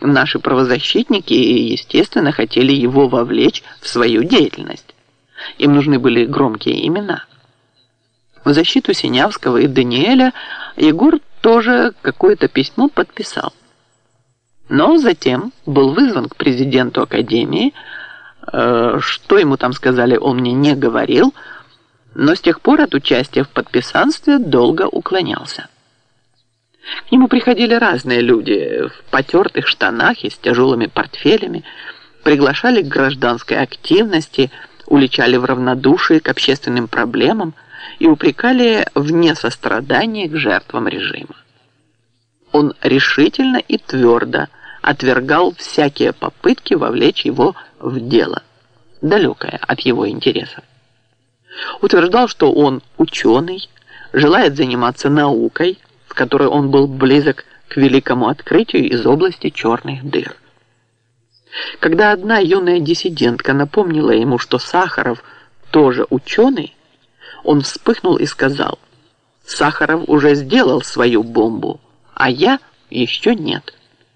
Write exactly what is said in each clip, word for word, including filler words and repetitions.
Наши правозащитники, естественно, хотели его вовлечь в свою деятельность. Им нужны были громкие имена. В защиту Синявского и Даниэля Егор тоже какое-то письмо подписал. Но затем был вызван к президенту Академии. Э, что ему там сказали, он мне не говорил, но с тех пор от участия в подписанстве долго уклонялся. К нему приходили разные люди в потертых штанах и с тяжелыми портфелями, приглашали к гражданской активности, уличали в равнодушии к общественным проблемам и упрекали в несострадании к жертвам режима. Он решительно и твердо отвергал всякие попытки вовлечь его в дело, далекое от его интересов. Утверждал, что он ученый, желает заниматься наукой, в которой он был близок к великому открытию из области черных дыр. Когда одна юная диссидентка напомнила ему, что Сахаров тоже ученый, он вспыхнул и сказал: «Сахаров уже сделал свою бомбу, а я еще нет».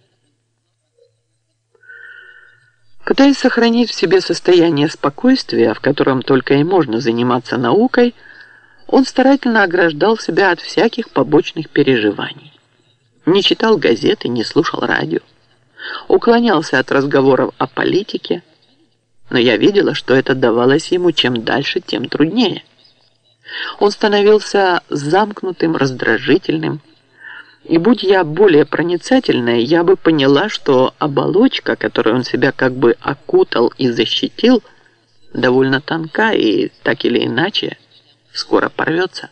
Пытаясь сохранить в себе состояние спокойствия, в котором только и можно заниматься наукой, он старательно ограждал себя от всяких побочных переживаний. Не читал газеты, не слушал радио. Уклонялся от разговоров о политике, но я видела, что это давалось ему чем дальше, тем труднее. Он становился замкнутым, раздражительным, и будь я более проницательной, я бы поняла, что оболочка, которой он себя как бы окутал и защитил, довольно тонка и так или иначе скоро порвется.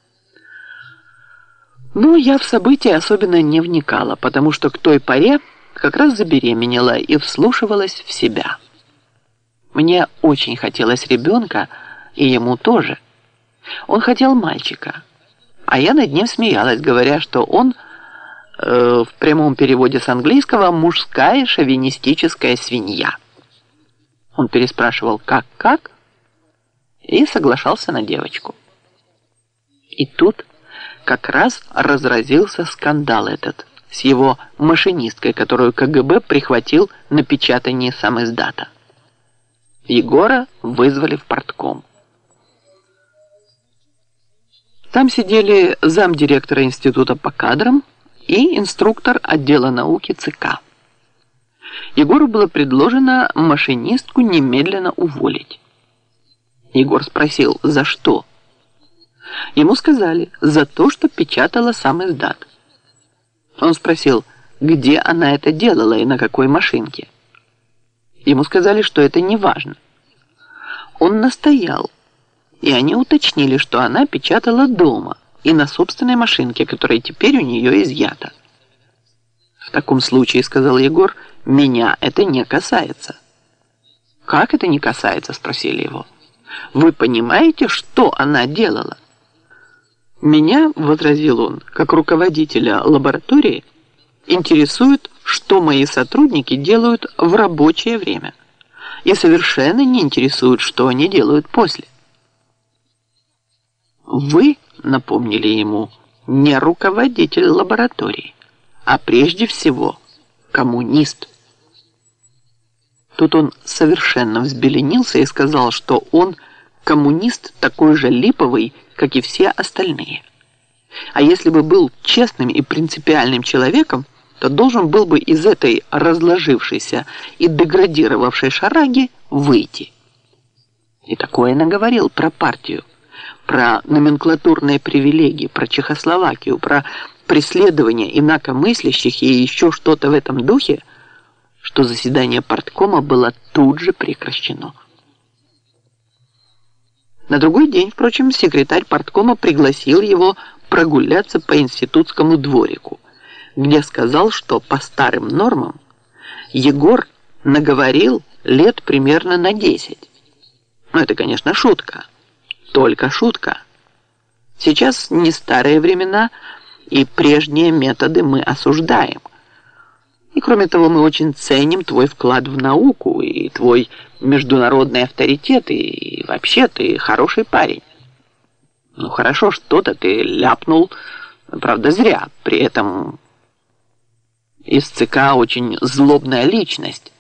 Но я в события особенно не вникала, потому что к той поре как раз забеременела и вслушивалась в себя. Мне очень хотелось ребенка, и ему тоже. Он хотел мальчика, а я над ним смеялась, говоря, что он э, в прямом переводе с английского «мужская шовинистическая свинья». Он переспрашивал «как-как?» и соглашался на девочку. И тут как раз разразился скандал этот с его машинисткой, которую ка гэ бэ прихватил на печатании самиздата. Егора вызвали в партком. Там сидели замдиректора института по кадрам и инструктор отдела науки ЦК. Егору было предложено машинистку немедленно уволить. Егор спросил, за что? Ему сказали, за то, что печатала самиздат. Он спросил, где она это делала и на какой машинке. Ему сказали, что это не важно. Он настоял, и они уточнили, что она печатала дома и на собственной машинке, которая теперь у нее изъята. В таком случае, сказал Егор, меня это не касается. Как это не касается, спросили его. Вы понимаете, что она делала? Меня, возразил он, как руководителя лаборатории, интересует, что мои сотрудники делают в рабочее время, и совершенно не интересует, что они делают после. Вы, напомнили ему, не руководитель лаборатории, а прежде всего коммунист. Тут он совершенно взбеленился и сказал, что он коммунист такой же липовый, как и все остальные. А если бы был честным и принципиальным человеком, то должен был бы из этой разложившейся и деградировавшей шараги выйти. И такое наговорил про партию, про номенклатурные привилегии, про Чехословакию, про преследование инакомыслящих и еще что-то в этом духе, что заседание парткома было тут же прекращено. На другой день, впрочем, секретарь парткома пригласил его прогуляться по институтскому дворику, где сказал, что по старым нормам Егор наговорил лет примерно на десять. Ну, это, конечно, шутка. Только шутка. Сейчас не старые времена, и прежние методы мы осуждаем. И кроме того, мы очень ценим твой вклад в науку и твой международный авторитет, и вообще ты хороший парень. Ну хорошо, что-то ты ляпнул, правда зря, при этом... Из ЦК очень злобная личность.